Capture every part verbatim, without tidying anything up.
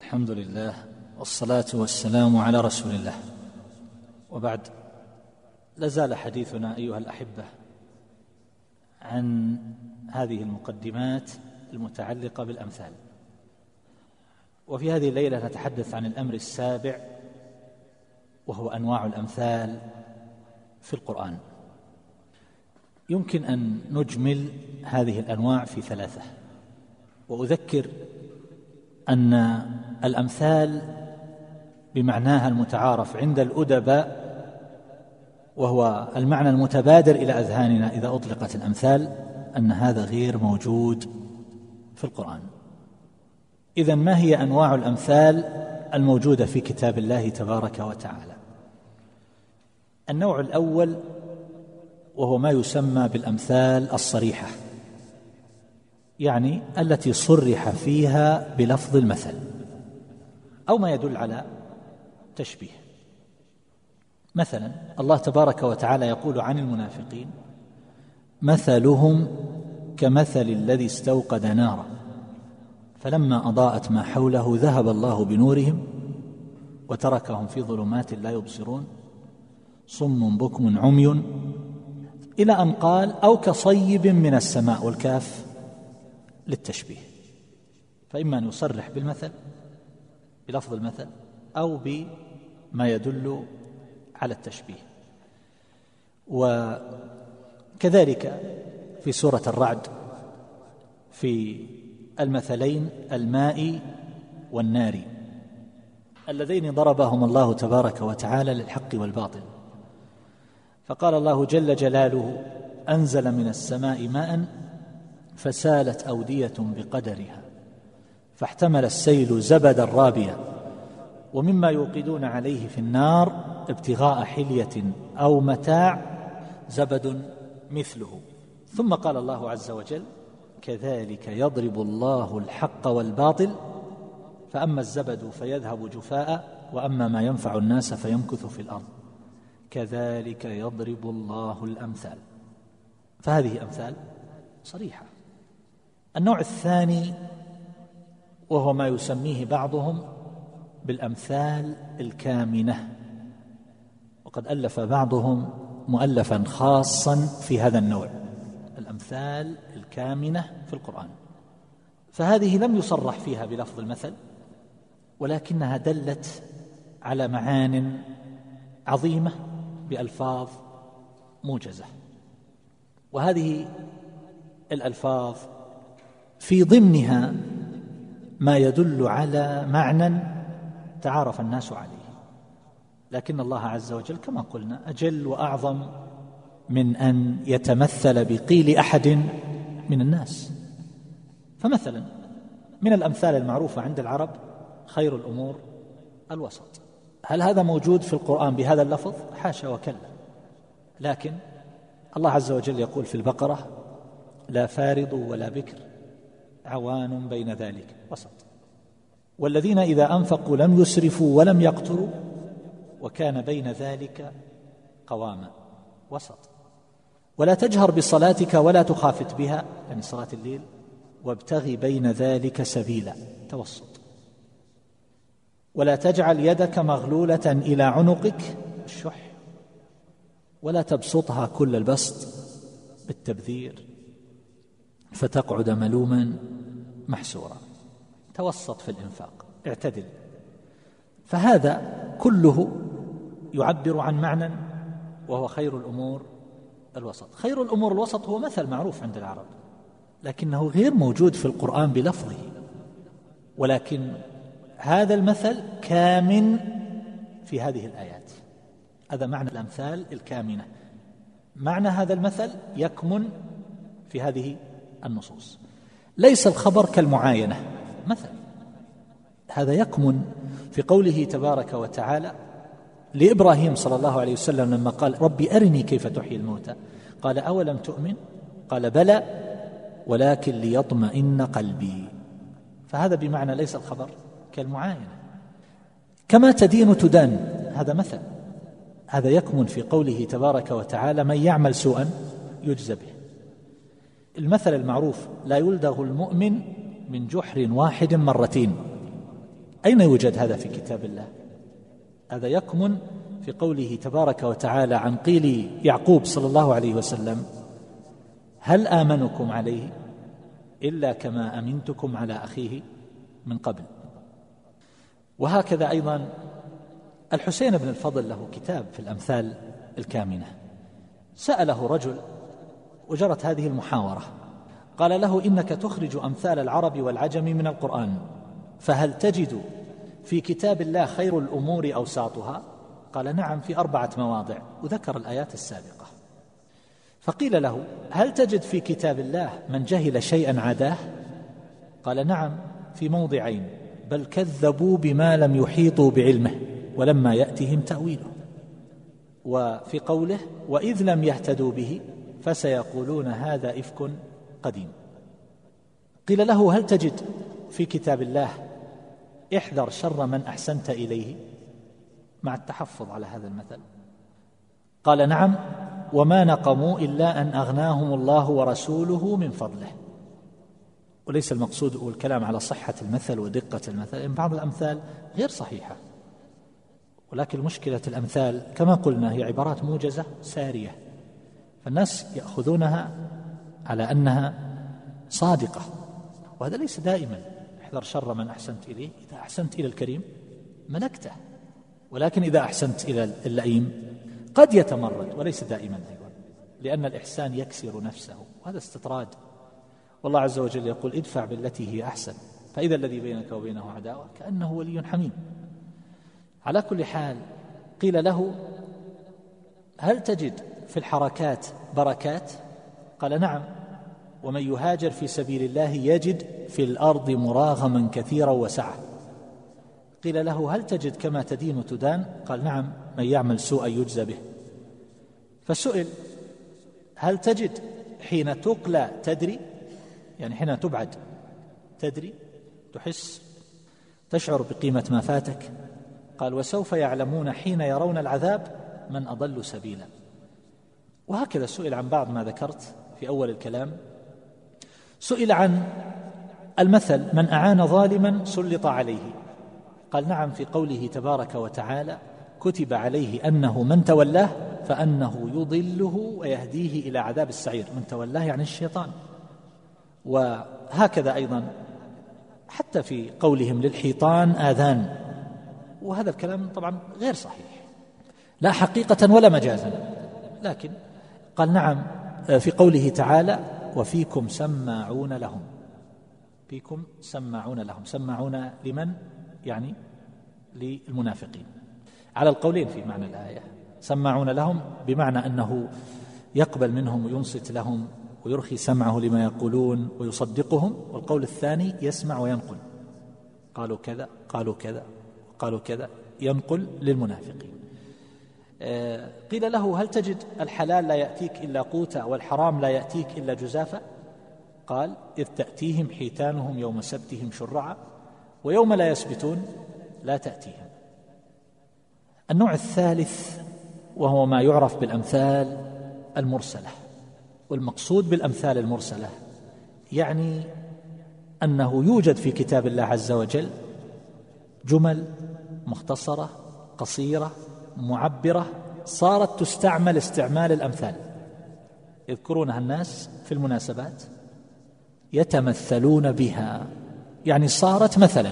الحمد لله والصلاة والسلام على رسول الله، وبعد. لازال حديثنا أيها الأحبة عن هذه المقدمات المتعلقة بالأمثال، وفي هذه الليلة نتحدث عن الأمر السابع، وهو أنواع الأمثال في القرآن. يمكن أن نجمل هذه الأنواع في ثلاثة، وأذكر أن الأمثال بمعناها المتعارف عند الأدباء، وهو المعنى المتبادر إلى أذهاننا إذا أطلقت الأمثال، أن هذا غير موجود في القرآن. إذن ما هي أنواع الأمثال الموجودة في كتاب الله تبارك وتعالى؟ النوع الأول وهو ما يسمى بالأمثال الصريحة، يعني التي صرح فيها بلفظ المثل أو ما يدل على تشبيه. مثلا الله تبارك وتعالى يقول عن المنافقين: مثلهم كمثل الذي استوقد نارا فلما أضاءت ما حوله ذهب الله بنورهم وتركهم في ظلمات لا يبصرون صم بكم عمي، إلى أن قال: أو كصيب من السماء، والكاف للتشبيه. فإما أن يصرح بالمثل بلفظ المثل أو بما يدل على التشبيه. وكذلك في سورة الرعد في المثلين الماء والنار اللذين ضربهم الله تبارك وتعالى للحق والباطل، فقال الله جل جلاله: أنزل من السماء ماء فسالت أودية بقدرها فاحتمل السيل زبدا رابيا ومما يوقدون عليه في النار ابتغاء حلية أو متاع زبد مثله. ثم قال الله عز وجل: كذلك يضرب الله الحق والباطل فأما الزبد فيذهب جفاء وأما ما ينفع الناس فيمكث في الأرض كذلك يضرب الله الأمثال. فهذه أمثال صريحة. النوع الثاني وهو ما يسميه بعضهم بالأمثال الكامنة، وقد ألف بعضهم مؤلفا خاصا في هذا النوع، الأمثال الكامنة في القرآن. فهذه لم يصرح فيها بلفظ المثل، ولكنها دلت على معان عظيمة بألفاظ موجزة، وهذه الألفاظ في ضمنها ما يدل على معنى تعارف الناس عليه، لكن الله عز وجل كما قلنا أجل وأعظم من أن يتمثل بقيل أحد من الناس. فمثلا من الأمثال المعروفة عند العرب: خير الأمور الوسط. هل هذا موجود في القرآن بهذا اللفظ؟ حاشا وكلا، لكن الله عز وجل يقول في البقرة: لا فارض ولا بكر عوان بين ذلك وسط، والذين إذا أنفقوا لم يسرفوا ولم يقتروا وكان بين ذلك قواما وسط، ولا تجهر بصلاتك ولا تخافت بها، يعني صلاة الليل، وابتغي بين ذلك سبيلا، توسط، ولا تجعل يدك مغلولة إلى عنقك، الشح، ولا تبسطها كل البسط بالتبذير فتقعد ملوما محسورا، توسط في الإنفاق، اعتدل. فهذا كله يعبر عن معنى، وهو خير الأمور الوسط. خير الأمور الوسط هو مثل معروف عند العرب، لكنه غير موجود في القرآن بلفظه، ولكن هذا المثل كامن في هذه الآيات. هذا معنى الأمثال الكامنة، معنى هذا المثل يكمن في هذه النصوص. ليس الخبر كالمعاينة مثل، هذا يكمن في قوله تبارك وتعالى لإبراهيم صلى الله عليه وسلم لما قال: ربي أرني كيف تحيي الموتى، قال: أولم تؤمن؟ قال: بلى ولكن ليطمئن قلبي. فهذا بمعنى ليس الخبر كالمعاينة. كما تدين تدان، هذا مثل، هذا يكمن في قوله تبارك وتعالى: من يعمل سوءا يجزى به. المثل المعروف: لا يلدغ المؤمن من جحر واحد مرتين، أين يوجد هذا في كتاب الله؟ هذا يكمن في قوله تبارك وتعالى عن قيل يعقوب صلى الله عليه وسلم: هل آمنكم عليه إلا كما أمنتكم على أخيه من قبل. وهكذا أيضا الحسين بن الفضل له كتاب في الأمثال الكامنة، سأله رجل وجرت هذه المحاورة، قال له: إنك تخرج أمثال العرب والعجم من القرآن، فهل تجد في كتاب الله خير الأمور أوساطها؟ قال: نعم، في أربعة مواضع، وذكر الآيات السابقة. فقيل له: هل تجد في كتاب الله من جهل شيئا عداه؟ قال: نعم، في موضعين، بل كذبوا بما لم يحيطوا بعلمه ولما يأتهم تأويله. وفي قوله: وإذ لم يهتدوا به فسيقولون هذا إفك قديم. قيل له: هل تجد في كتاب الله احذر شر من أحسنت إليه، مع التحفظ على هذا المثل؟ قال: نعم، وما نقموا إلا أن أغناهم الله ورسوله من فضله. وليس المقصود والكلام على صحة المثل ودقة المثل، إن بعض الأمثال غير صحيحة، ولكن مشكلة الأمثال كما قلنا هي عبارات موجزة سارية، فالناس يأخذونها على أنها صادقة، وهذا ليس دائما. احذر شر من أحسنت إليه، إذا أحسنت إلى الكريم ملكته، ولكن إذا أحسنت إلى اللئيم قد يتمرد، وليس دائما أيضا، لأن الإحسان يكسر نفسه، وهذا استطراد. والله عز وجل يقول: ادفع بالتي هي أحسن فإذا الذي بينك وبينه عداوة كأنه ولي حميم. على كل حال، قيل له: هل تجد في الحركات بركات؟ قال: نعم، ومن يهاجر في سبيل الله يجد في الأرض مراغما كثيرا وسعة. قيل له: هل تجد كما تدين تدان؟ قال: نعم، من يعمل سوءا يجزى به. فسئل: هل تجد حين تقلى تدري؟ يعني حين تبعد تدري، تحس، تشعر بقيمة ما فاتك؟ قال: وسوف يعلمون حين يرون العذاب من أضل سبيلا. وهكذا سئل عن بعض ما ذكرت في أول الكلام. سئل عن المثل: من أعان ظالما سلط عليه. قال: نعم، في قوله تبارك وتعالى: كتب عليه أنه من تولاه فأنه يضله ويهديه إلى عذاب السعير. من تولاه يعني الشيطان. وهكذا أيضا حتى في قولهم للحيطان آذان، وهذا الكلام طبعا غير صحيح، لا حقيقة ولا مجازا. لكن قال: نعم، في قوله تعالى: وفيكم سماعون لهم. فيكم سماعون لهم، سماعون لمن؟ يعني للمنافقين، على القولين في معنى الآية. سماعون لهم بمعنى أنه يقبل منهم وينصت لهم ويرخي سمعه لما يقولون ويصدقهم، والقول الثاني يسمع وينقل، قالوا كذا قالوا كذا قالوا كذا، ينقل للمنافقين. آه قيل له: هل تجد الحلال لا يأتيك إلا قوتا والحرام لا يأتيك إلا جزافا؟ قال: إذ تأتيهم حيتانهم يوم سبتهم شرعا ويوم لا يسبتون لا تأتيهم. النوع الثالث وهو ما يعرف بالأمثال المرسلة. والمقصود بالأمثال المرسلة يعني أنه يوجد في كتاب الله عز وجل جمل مختصرة قصيرة معبرة صارت تستعمل استعمال الأمثال، يذكرونها الناس في المناسبات، يتمثلون بها، يعني صارت مثلا.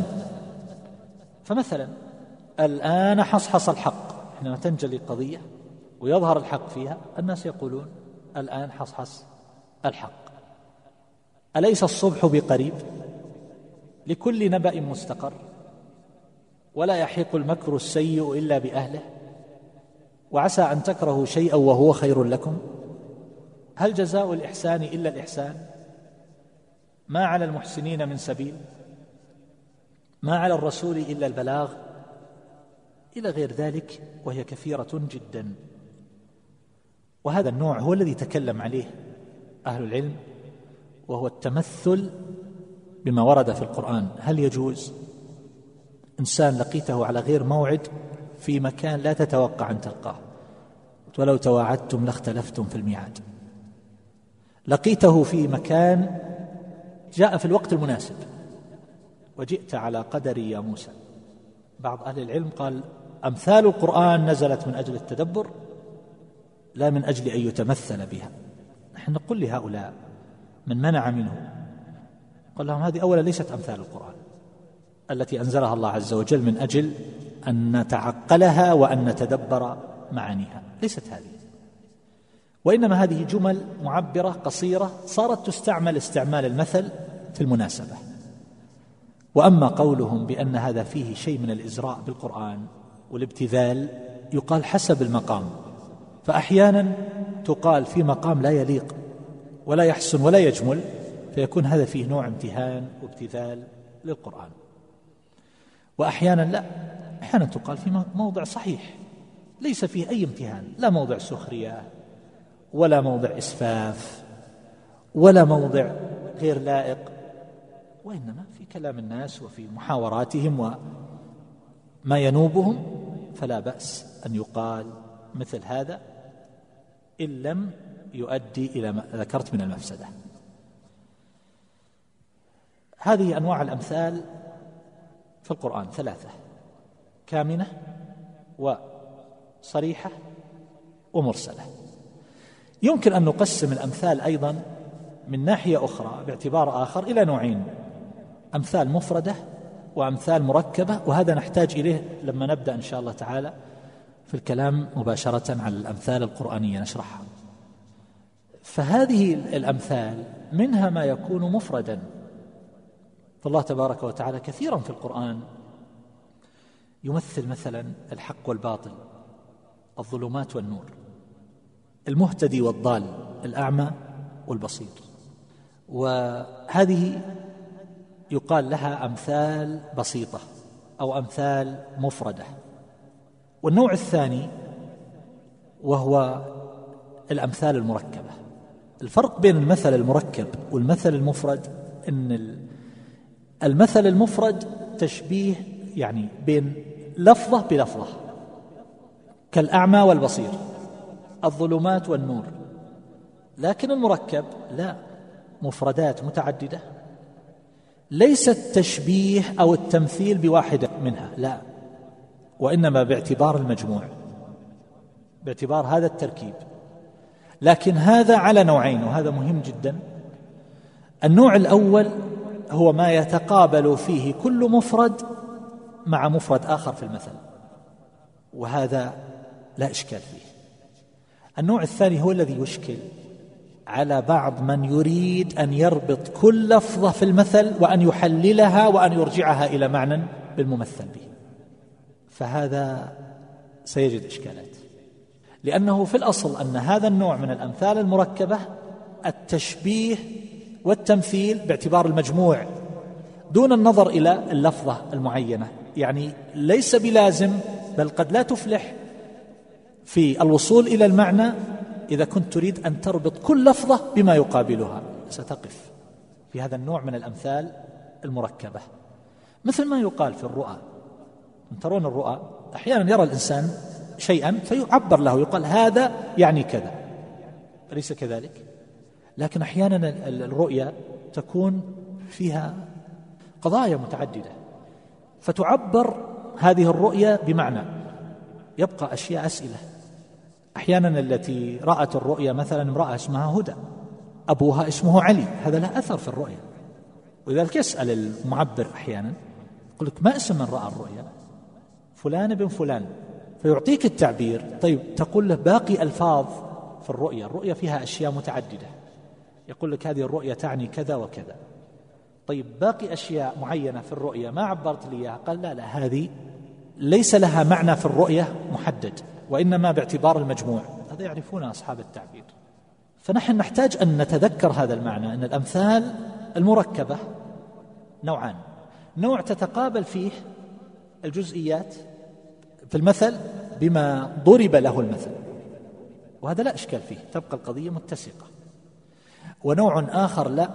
فمثلا الآن حصحص الحق، حينما تنجلي قضية ويظهر الحق فيها الناس يقولون: الآن حصحص الحق. أليس الصبح بقريب؟ لكل نبأ مستقر، ولا يحيق المكر السيء إلا بأهله، وعسى أن تكرهوا شيئا وهو خير لكم، هل جزاء الإحسان إلا الإحسان؟ ما على المحسنين من سبيل، ما على الرسول إلا البلاغ، إلى غير ذلك، وهي كثيرة جدا. وهذا النوع هو الذي تكلم عليه أهل العلم، وهو التمثل بما ورد في القرآن. هل يجوز إنسان لقيته على غير موعد في مكان لا تتوقع أن تلقاه، ولو تواعدتم لاختلفتم في الميعاد، لقيته في مكان جاء في الوقت المناسب وجئت على قدري يا موسى، بعض أهل العلم قال أمثال القرآن نزلت من أجل التدبر لا من أجل أن يتمثل بها. نحن نقول لهؤلاء من منع منه، قال لهم هذه أولا ليست أمثال القرآن التي أنزلها الله عز وجل من أجل أن نتعقلها وأن نتدبر معانيها، ليست هذه، وإنما هذه جمل معبرة قصيرة صارت تستعمل استعمال المثل في المناسبة. وأما قولهم بأن هذا فيه شيء من الإزراء بالقرآن والابتذال يقال حسب المقام، فأحيانا تقال في مقام لا يليق ولا يحسن ولا يجمل، فيكون هذا فيه نوع امتهان وابتذال للقرآن. وأحيانا لا، أحيانا تقال في موضع صحيح ليس فيه أي امتهان، لا موضع سخرية ولا موضع إسفاف ولا موضع غير لائق، وإنما في كلام الناس وفي محاوراتهم وما ينوبهم، فلا بأس أن يقال مثل هذا إن لم يؤدي إلى ما ذكرت من المفسدة. هذه أنواع الأمثال في القرآن ثلاثة: كامنة وصريحة ومرسلة. يمكن أن نقسم الأمثال أيضا من ناحية أخرى باعتبار آخر إلى نوعين: أمثال مفردة وأمثال مركبة، وهذا نحتاج إليه لما نبدأ إن شاء الله تعالى في الكلام مباشرة على الأمثال القرآنية نشرحها. فهذه الأمثال منها ما يكون مفردا، فالله تبارك وتعالى كثيرا في القرآن يمثل مثلا الحق والباطل، الظلمات والنور، المهتدي والضال، الأعمى والبصير، وهذه يقال لها أمثال بسيطة أو أمثال مفردة. والنوع الثاني وهو الأمثال المركبة. الفرق بين المثل المركب والمثل المفرد أن المثل المفرد تشبيه يعني بين لفظة بلفظة، كالأعمى والبصير، الظلمات والنور. لكن المركب لا، مفردات متعددة، ليس التشبيه أو التمثيل بواحدة منها، لا، وإنما باعتبار المجموع، باعتبار هذا التركيب. لكن هذا على نوعين، وهذا مهم جدا. النوع الأول هو ما يتقابل فيه كل مفرد مع مفرد آخر في المثل، وهذا لا إشكال فيه. النوع الثاني هو الذي يشكل على بعض من يريد أن يربط كل لفظة في المثل وأن يحللها وأن يرجعها إلى معنى بالممثل به، فهذا سيجد إشكالات، لأنه في الأصل أن هذا النوع من الأمثال المركبة التشبيه والتمثيل باعتبار المجموع دون النظر إلى اللفظة المعينة، يعني ليس بلازم، بل قد لا تفلح في الوصول إلى المعنى إذا كنت تريد أن تربط كل لفظة بما يقابلها، ستقف في هذا النوع من الأمثال المركبة. مثل ما يقال في الرؤى، ترون الرؤى أحيانا يرى الإنسان شيئا فيعبر له، يقال هذا يعني كذا، أليس كذلك؟ لكن أحيانا الرؤيا تكون فيها قضايا متعددة، فتعبر هذه الرؤيا بمعنى، يبقى أشياء أسئلة. أحيانا التي رأت الرؤيا مثلا امرأة اسمها هدى، أبوها اسمه علي، هذا له أثر في الرؤيا، ولذلك يسأل المعبر أحيانا يقول لك ما اسم من رأى الرؤيا؟ فلان بن فلان، فيعطيك التعبير. طيب تقول له باقي ألفاظ في الرؤيا، الرؤيا فيها أشياء متعددة، يقول لك هذه الرؤيا تعني كذا وكذا. طيب باقي أشياء معينة في الرؤيا ما عبرت لي إياها، قال لا لا، هذه ليس لها معنى في الرؤيا محدد، وإنما باعتبار المجموع. هذا يعرفون أصحاب التعبير. فنحن نحتاج أن نتذكر هذا المعنى، أن الأمثال المركبة نوعان: نوع تتقابل فيه الجزئيات في المثل بما ضرب له المثل، وهذا لا إشكال فيه، تبقى القضية متسقة. ونوع آخر لا،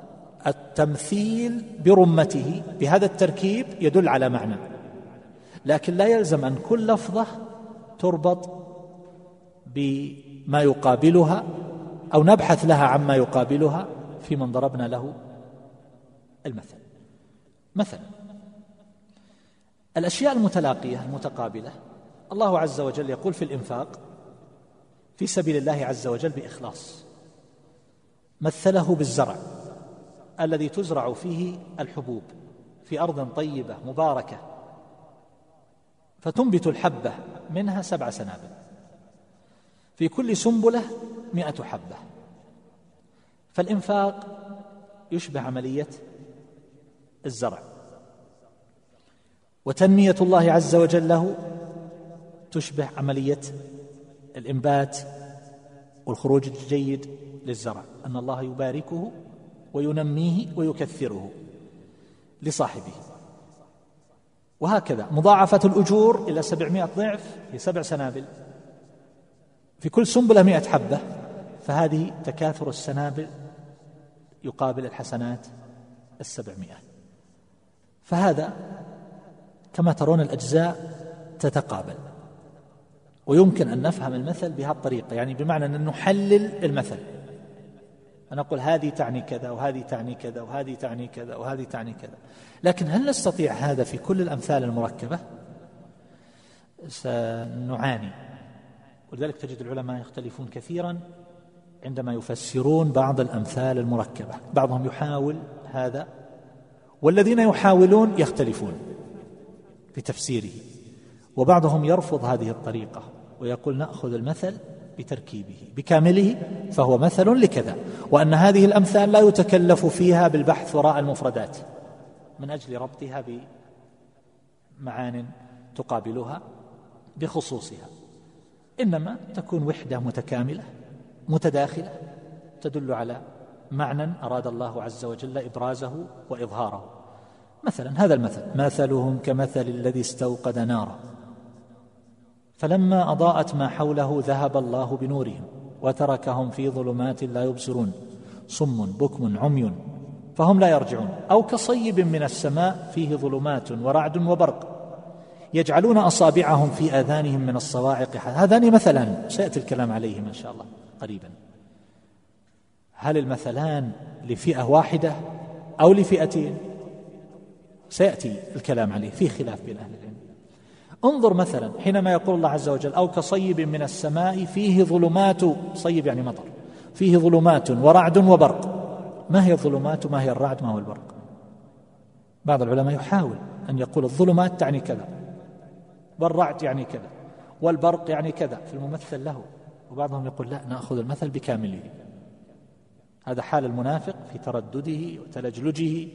التمثيل برمته بهذا التركيب يدل على معنى، لكن لا يلزم أن كل لفظة تربط بما يقابلها أو نبحث لها عما يقابلها في من ضربنا له المثل. مثلا الأشياء المتلاقية المتقابلة، الله عز وجل يقول في الإنفاق في سبيل الله عز وجل بإخلاص، مثله بالزرع الذي تزرع فيه الحبوب في أرض طيبة مباركة فتنبت الحبة منها سبع سنابل، في كل سنبلة مئة حبة. فالإنفاق يشبه عملية الزرع، وتنمية الله عز وجل له تشبه عملية الإنبات والخروج الجيد للزرع، أن الله يباركه وينميه ويكثره لصاحبه. وهكذا مضاعفة الأجور إلى سبعمائة ضعف في سبع سنابل، في كل سنبلة مئة حبة، فهذه تكاثر السنابل يقابل الحسنات السبعمائة. فهذا كما ترون الأجزاء تتقابل، ويمكن أن نفهم المثل بهذه الطريقة، يعني بمعنى أن نحلل المثل، فنقول هذه تعني كذا وهذه تعني كذا وهذه تعني كذا وهذه تعني كذا. لكن هل نستطيع هذا في كل الأمثال المركبة؟ سنعاني، ولذلك تجد العلماء يختلفون كثيرا عندما يفسرون بعض الأمثال المركبة، بعضهم يحاول هذا، والذين يحاولون يختلفون في تفسيره، وبعضهم يرفض هذه الطريقة ويقول نأخذ المثل بتركيبه بكامله فهو مثل لكذا، وأن هذه الأمثال لا يتكلف فيها بالبحث وراء المفردات من أجل ربطها بمعان تقابلها بخصوصها، إنما تكون وحدة متكاملة متداخلة تدل على معنى أراد الله عز وجل إبرازه وإظهاره. مثلا هذا المثل: مثلهم كمثل الذي استوقد نارا فلما أضاءت ما حوله ذهب الله بنورهم وتركهم في ظلمات لا يبصرون صم بكم عمي فهم لا يرجعون. أو كصيب من السماء فيه ظلمات ورعد وبرق يجعلون أصابعهم في آذانهم من الصواعق. هذان مثلان سيأتي الكلام عليهما إن شاء الله قريبا. هل المثلان لفئة واحدة أو لفئتين؟ سيأتي الكلام عليه، في خلاف بين أهل العلم. انظر مثلا حينما يقول الله عز وجل: أو كصيب من السماء فيه ظلمات، صيب يعني مطر، فيه ظلمات ورعد وبرق. ما هي الظلمات وما هي الرعد ما هو البرق؟ بعض العلماء يحاول أن يقول الظلمات تعني كذا والرعد يعني كذا والبرق يعني كذا في الممثل له، وبعضهم يقول لا، نأخذ المثل بكامله. هذا حال المنافق في تردده وتلجلجه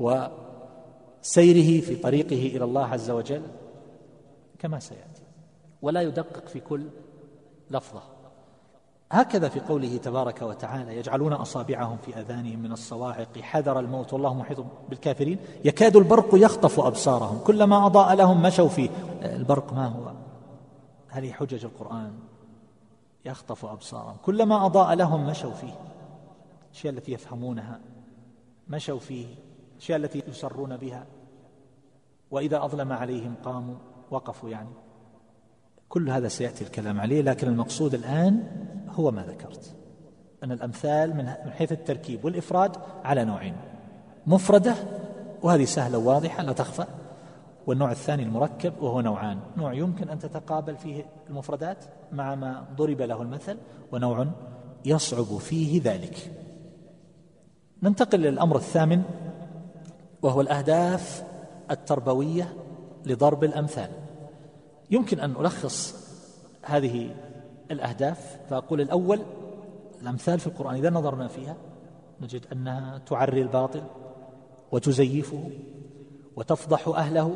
وسيره في طريقه إلى الله عز وجل كما سيأتي، ولا يدقق في كل لفظة. هكذا في قوله تبارك وتعالى: يجعلون أصابعهم في آذانهم من الصواعق حذر الموت والله محيط بالكافرين يكاد البرق يخطف أبصارهم كلما أضاء لهم مشوا فيه. البرق ما هو؟ هذه حجج القرآن، يخطف أبصارهم كلما أضاء لهم مشوا فيه، الأشياء التي يفهمونها مشوا فيه، الأشياء التي يسرون بها، وإذا أظلم عليهم قاموا وقفوا. يعني كل هذا سيأتي الكلام عليه، لكن المقصود الآن هو ما ذكرت، أن الأمثال من حيث التركيب والإفراد على نوعين: مفردة وهذه سهلة واضحة لا تخفى، والنوع الثاني المركب وهو نوعان: نوع يمكن أن تتقابل فيه المفردات مع ما ضرب له المثل، ونوع يصعب فيه ذلك. ننتقل للأمر الثامن، وهو الأهداف التربوية لضرب الأمثال. يمكن أن ألخص هذه الأهداف فأقول: الأول، الأمثال في القرآن إذا نظرنا فيها نجد أنها تعري الباطل وتزيفه وتفضح أهله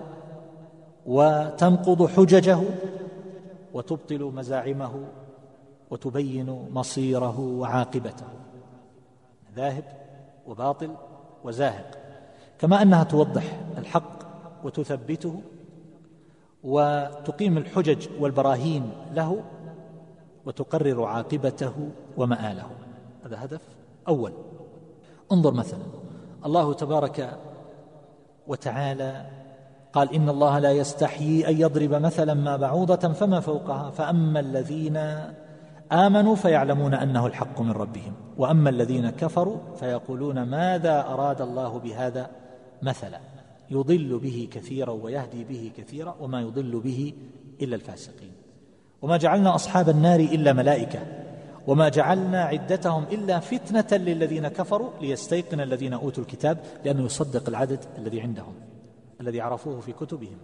وتنقض حججه وتبطل مزاعمه وتبين مصيره وعاقبته، ذاهب وباطل وزاهق، كما أنها توضح الحق وتثبته وتقيم الحجج والبراهين له وتقرر عاقبته ومآله. هذا هدف أول. انظر مثلا الله تبارك وتعالى قال: إن الله لا يستحيي أن يضرب مثلا ما بعوضة فما فوقها فأما الذين آمنوا فيعلمون أنه الحق من ربهم وأما الذين كفروا فيقولون ماذا أراد الله بهذا مثلا. يضل به كثيرا ويهدي به كثيرا، وما يضل به إلا الفاسقين. وما جعلنا أصحاب النار إلا ملائكة، وما جعلنا عدتهم إلا فتنة للذين كفروا ليستيقن الذين أوتوا الكتاب، لأنه يصدق العدد الذي عندهم الذي عرفوه في كتبهم،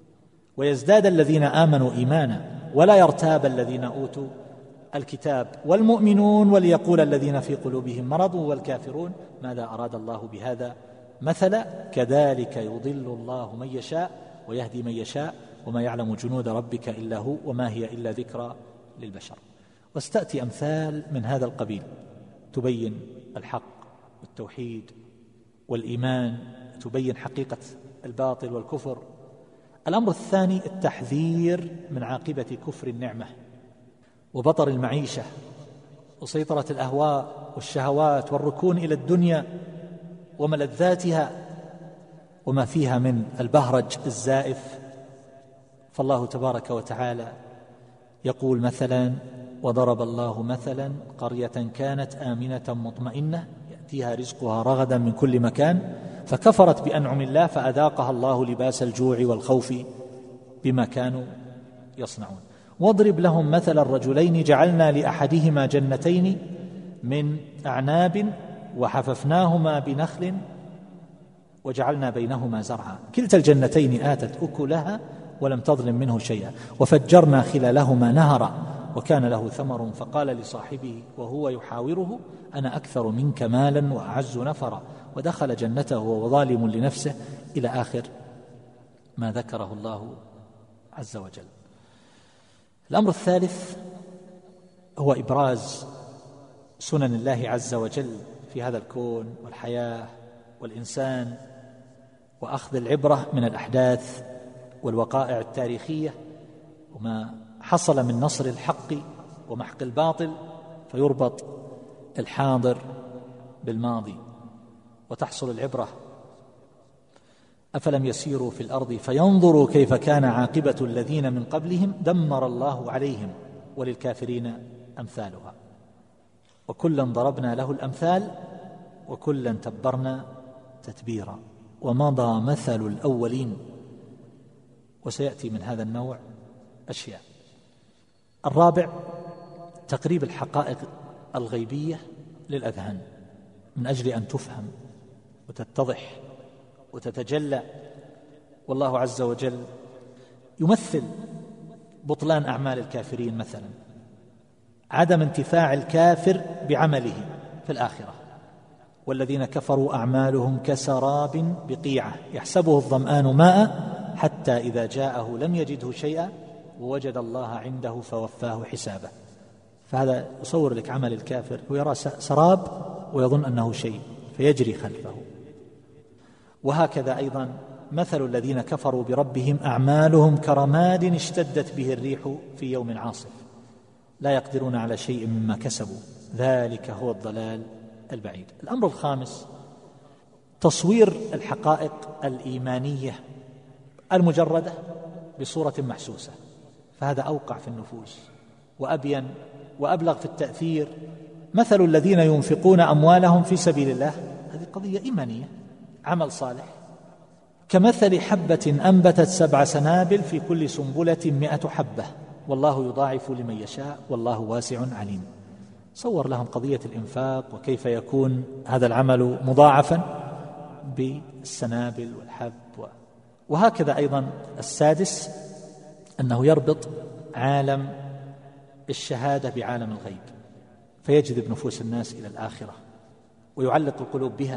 ويزداد الذين آمنوا إيمانا ولا يرتاب الذين أوتوا الكتاب والمؤمنون، وليقول الذين في قلوبهم مرض والكافرون ماذا أراد الله بهذا مثلا، كذلك يضل الله من يشاء ويهدي من يشاء وما يعلم جنود ربك إلا هو وما هي إلا ذكرى للبشر. واستأتي أمثال من هذا القبيل تبين الحق والتوحيد والإيمان، تبين حقيقة الباطل والكفر. الأمر الثاني التحذير من عاقبة كفر النعمة وبطر المعيشة وسيطرة الأهواء والشهوات والركون إلى الدنيا وملذاتها وما فيها من البهرج الزائف. فالله تبارك وتعالى يقول مثلا: وضرب الله مثلا قرية كانت آمنة مطمئنة يأتيها رزقها رغدا من كل مكان فكفرت بأنعم الله فأذاقها الله لباس الجوع والخوف بما كانوا يصنعون. واضرب لهم مثل الرجلين جعلنا لأحدهما جنتين من أعناب وحففناهما بنخل وجعلنا بينهما زرعا كلتا الجنتين آتت أكلها ولم تظلم منه شيئا وفجرنا خلالهما نهرا وكان له ثمر فقال لصاحبه وهو يحاوره أنا أكثر منك مالا وأعز نفرا ودخل جنته وهو ظالم لنفسه إلى آخر ما ذكره الله عز وجل. الأمر الثالث هو إبراز سنن الله عز وجل في هذا الكون والحياة والإنسان، وأخذ العبرة من الأحداث والوقائع التاريخية وما حصل من نصر الحق ومحق الباطل، فيربط الحاضر بالماضي وتحصل العبرة. أفلم يسيروا في الأرض فينظروا كيف كان عاقبة الذين من قبلهم دمر الله عليهم وللكافرين أمثالها وكلا ضربنا له الأمثال وكلا تبرنا تتبيرا ومضى مثل الأولين. وسيأتي من هذا النوع أشياء. الرابع تقريب الحقائق الغيبية للأذهان من أجل أن تفهم وتتضح وتتجلى. والله عز وجل يمثل بطلان أعمال الكافرين، مثلا عدم انتفاع الكافر بعمله في الآخرة. والذين كفروا أعمالهم كسراب بقيعة يحسبه الظمآن ماء حتى إذا جاءه لم يجده شيئا ووجد الله عنده فوفاه حسابه. فهذا يصور لك عمل الكافر ويرى سراب ويظن أنه شيء فيجري خلفه. وهكذا أيضا مثل الذين كفروا بربهم أعمالهم كرماد اشتدت به الريح في يوم عاصف لا يقدرون على شيء مما كسبوا ذلك هو الضلال البعيد. الأمر الخامس تصوير الحقائق الإيمانية المجردة بصورة محسوسة، فهذا أوقع في النفوس وأبين وأبلغ في التأثير. مثل الذين ينفقون أموالهم في سبيل الله، هذه قضية إيمانية، عمل صالح، كمثل حبة أنبتت سبع سنابل في كل سنبلة مئة حبة والله يضاعف لمن يشاء والله واسع عليم. صور لهم قضية الإنفاق وكيف يكون هذا العمل مضاعفا بالسنابل والحب. وهكذا أيضا السادس أنه يربط عالم الشهادة بعالم الغيب فيجذب نفوس الناس إلى الآخرة ويعلق القلوب بها.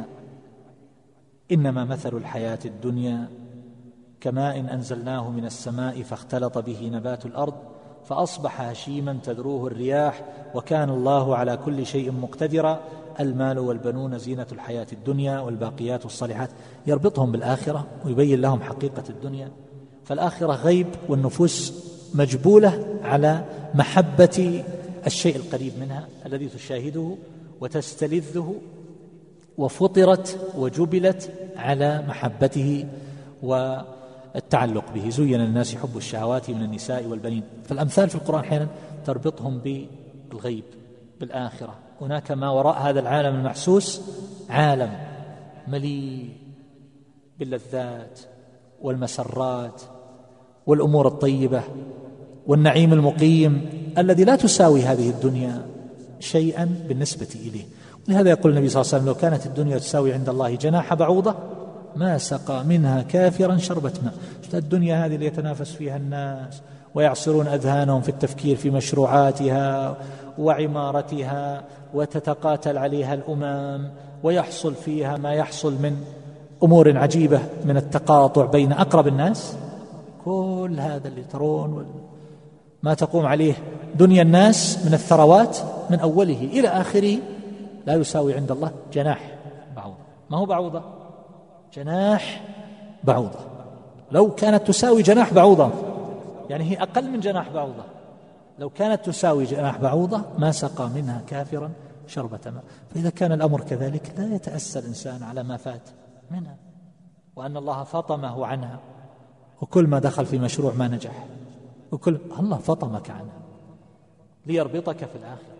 إنما مثل الحياة الدنيا كماء أنزلناه من السماء فاختلط به نبات الأرض فأصبح هشيما تذروه الرياح وكان الله على كل شيء مقتدرا المال والبنون زينة الحياة الدنيا والباقيات الصالحات. يربطهم بالآخرة ويبين لهم حقيقة الدنيا. فالآخرة غيب والنفوس مجبولة على محبة الشيء القريب منها الذي تشاهده وتستلذه، وفطرت وجبلت على محبته والتعلق به. زين الناس حب الشهوات من النساء والبنين. فالأمثال في القرآن حينا تربطهم بالغيب بالآخرة. هناك ما وراء هذا العالم المحسوس عالم مليء باللذات والمسرات والأمور الطيبة والنعيم المقيم الذي لا تساوي هذه الدنيا شيئا بالنسبة إليه. لهذا يقول النبي صلى الله عليه وسلم: لو كانت الدنيا تساوي عند الله جناح بعوضة ما سقى منها كافرا شربة ماء. الدنيا هذه اللي يتنافس فيها الناس ويعصرون أذهانهم في التفكير في مشروعاتها وعمارتها، وتتقاتل عليها الأمم، ويحصل فيها ما يحصل من أمور عجيبة من التقاطع بين أقرب الناس. كل هذا اللي ترون ما تقوم عليه دنيا الناس من الثروات من أوله إلى آخره لا يساوي عند الله جناح بعوضة. ما هو بعوضة؟ جناح بعوضة. لو كانت تساوي جناح بعوضة، يعني هي أقل من جناح بعوضة، لو كانت تساوي جناح بعوضة ما سقى منها كافرا شربة ماء. فإذا كان الأمر كذلك لا يتأسى الإنسان على ما فات منها، وأن الله فطمه عنها، وكل ما دخل في مشروع ما نجح، وكل الله فطمك عنها ليربطك في الآخرة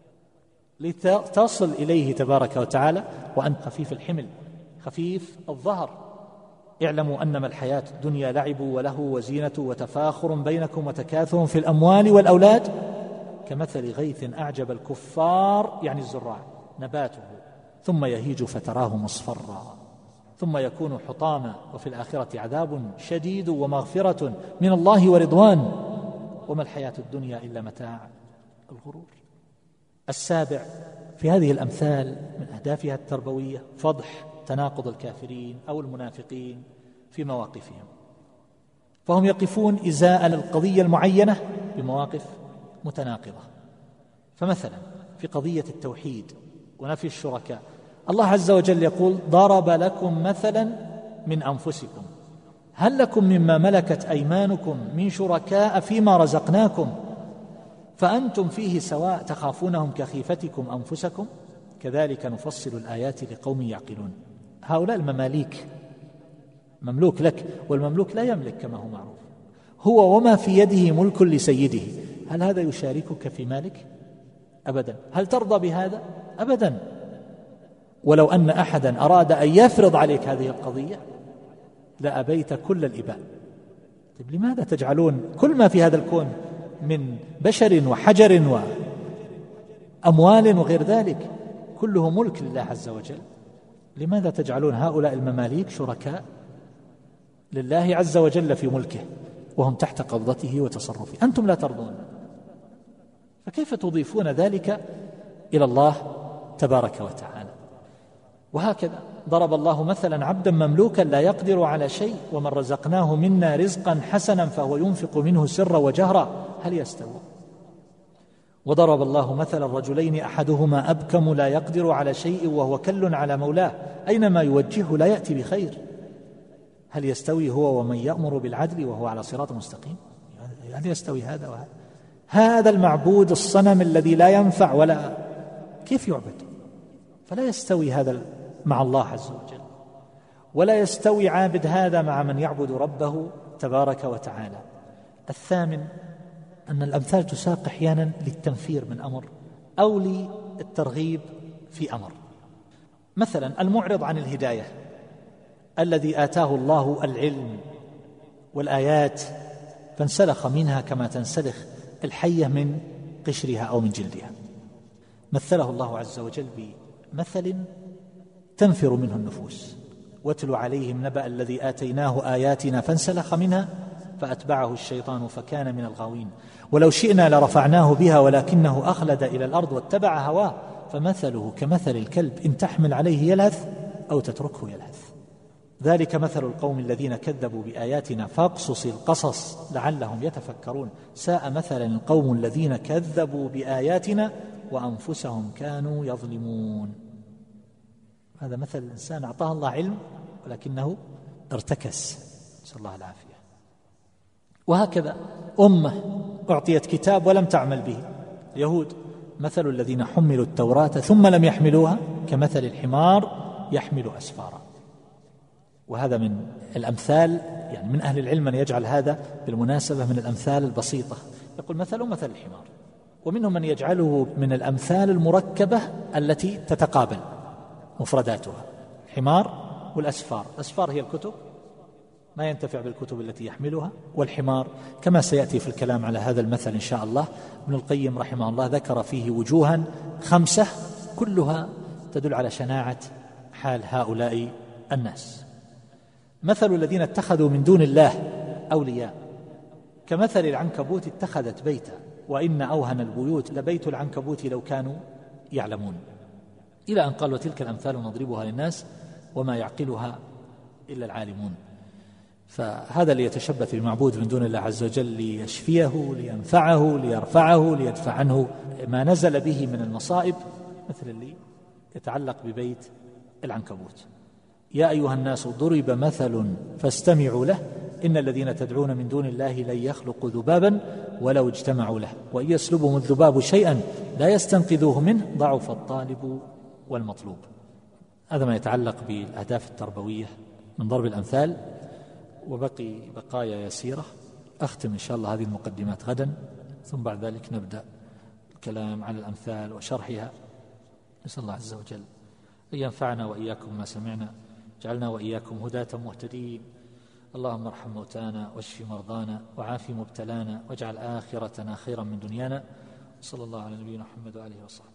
لتصل إليه تبارك وتعالى وأنت خفيف الحمل خفيف الظهر. اعلموا أنما الحياة الدنيا لعب وله وزينة وتفاخر بينكم وتكاثر في الأموال والأولاد كمثل غيث أعجب الكفار، يعني الزراع، نباته ثم يهيج فتراه مصفرا ثم يكون حطاما وفي الآخرة عذاب شديد ومغفرة من الله ورضوان وما الحياة الدنيا إلا متاع الغرور. السابع في هذه الأمثال من أهدافها التربوية فضح تناقض الكافرين أو المنافقين في مواقفهم، فهم يقفون إزاء القضية المعينة بمواقف متناقضة. فمثلا في قضية التوحيد ونفي الشركاء الله عز وجل يقول: ضرب لكم مثلا من أنفسكم هل لكم مما ملكت أيمانكم من شركاء فيما رزقناكم فأنتم فيه سواء تخافونهم كخيفتكم أنفسكم كذلك نفصل الآيات لقوم يعقلون. هؤلاء المماليك، مملوك لك والمملوك لا يملك كما هو معروف، هو وما في يده ملك لسيده، هل هذا يشاركك في مالك؟ أبدا. هل ترضى بهذا؟ أبدا. ولو أن أحدا أراد أن يفرض عليك هذه القضية لأبيت كل الإباء. طيب لماذا تجعلون كل ما في هذا الكون من بشر وحجر وأموال وغير ذلك كله ملك لله عز وجل، لماذا تجعلون هؤلاء المماليك شركاء لله عز وجل في ملكه وهم تحت قبضته وتصرفه؟ أنتم لا ترضون، فكيف تضيفون ذلك إلى الله تبارك وتعالى؟ وهكذا ضرب الله مثلا عبدا مملوكا لا يقدر على شيء ومن رزقناه منا رزقا حسنا فهو ينفق منه سرا وجهرا هل يستوي؟ وضرب الله مثلا رجلين أحدهما أبكم لا يقدر على شيء وهو كل على مولاه أينما يوجهه لا يأتي بخير هل يستوي هو ومن يأمر بالعدل وهو على صراط مستقيم؟ هل يستوي هذا وهذا؟ هذا المعبود الصنم الذي لا ينفع ولا كيف يعبد؟ فلا يستوي هذا مع الله عز وجل، ولا يستوي عابد هذا مع من يعبد ربه تبارك وتعالى. الثامن أن الأمثال تساق أحيانا للتنفير من أمر أو للترغيب في أمر. مثلا المعرض عن الهداية الذي آتاه الله العلم والآيات فانسلخ منها كما تنسلخ الحية من قشرها أو من جلدها، مثله الله عز وجل بمثل تنفر منه النفوس: واتل عليهم نبأ الذي آتيناه آياتنا فانسلخ منها فأتبعه الشيطان فكان من الغاوين ولو شئنا لرفعناه بها ولكنه أخلد إلى الأرض واتبع هواه فمثله كمثل الكلب إن تحمل عليه يلهث أو تتركه يلهث ذلك مثل القوم الذين كذبوا بآياتنا فاقصص القصص لعلهم يتفكرون ساء مثلا القوم الذين كذبوا بآياتنا وأنفسهم كانوا يظلمون. هذا مثل الإنسان أعطاه الله علم ولكنه ارتكس، نسأل الله العافية. وهكذا أمة أعطيت كتاب ولم تعمل به، اليهود مثل الذين حملوا التوراة ثم لم يحملوها كمثل الحمار يحمل أسفارا. وهذا من الأمثال، يعني من أهل العلم من يجعل هذا بالمناسبة من الأمثال البسيطة، يقول مثل مثل الحمار، ومنهم من يجعله من الأمثال المركبة التي تتقابل مفرداتها. الحمار والأسفار. الأسفار هي الكتب، ما ينتفع بالكتب التي يحملها، والحمار كما سيأتي في الكلام على هذا المثل إن شاء الله. ابن القيم رحمه الله ذكر فيه وجوها خمسة كلها تدل على شناعة حال هؤلاء الناس. مثل الذين اتخذوا من دون الله أولياء كمثل العنكبوت اتخذت بيتا وإن أوهن البيوت لبيت العنكبوت لو كانوا يعلمون، إلى أن قال وتلك الأمثال نضربها للناس وما يعقلها إلا العالمون. فهذا اللي يتشبث بالمعبود من دون الله عز وجل ليشفيه، لينفعه، ليرفعه، ليدفع عنه ما نزل به من المصائب، مثل اللي يتعلق ببيت العنكبوت. يا أيها الناس ضرب مثل فاستمعوا له إن الذين تدعون من دون الله لن يخلقوا ذبابا ولو اجتمعوا له وإن يسلبهم الذباب شيئا لا يستنقذوه منه ضعف الطالب والمطلوب. هذا ما يتعلق بالأهداف التربوية من ضرب الأمثال. وبقي بقايا يسيرة أختم إن شاء الله هذه المقدمات غدا، ثم بعد ذلك نبدأ الكلام على الأمثال وشرحها. نسأل الله عز وجل أن ينفعنا وإياكم ما سمعنا، جعلنا وإياكم هداة مهتدين. اللهم ارحم موتانا واشف مرضانا وعاف مبتلانا واجعل آخرتنا خيرا من دنيانا. صلى الله على نبينا محمد وآله وصحبه.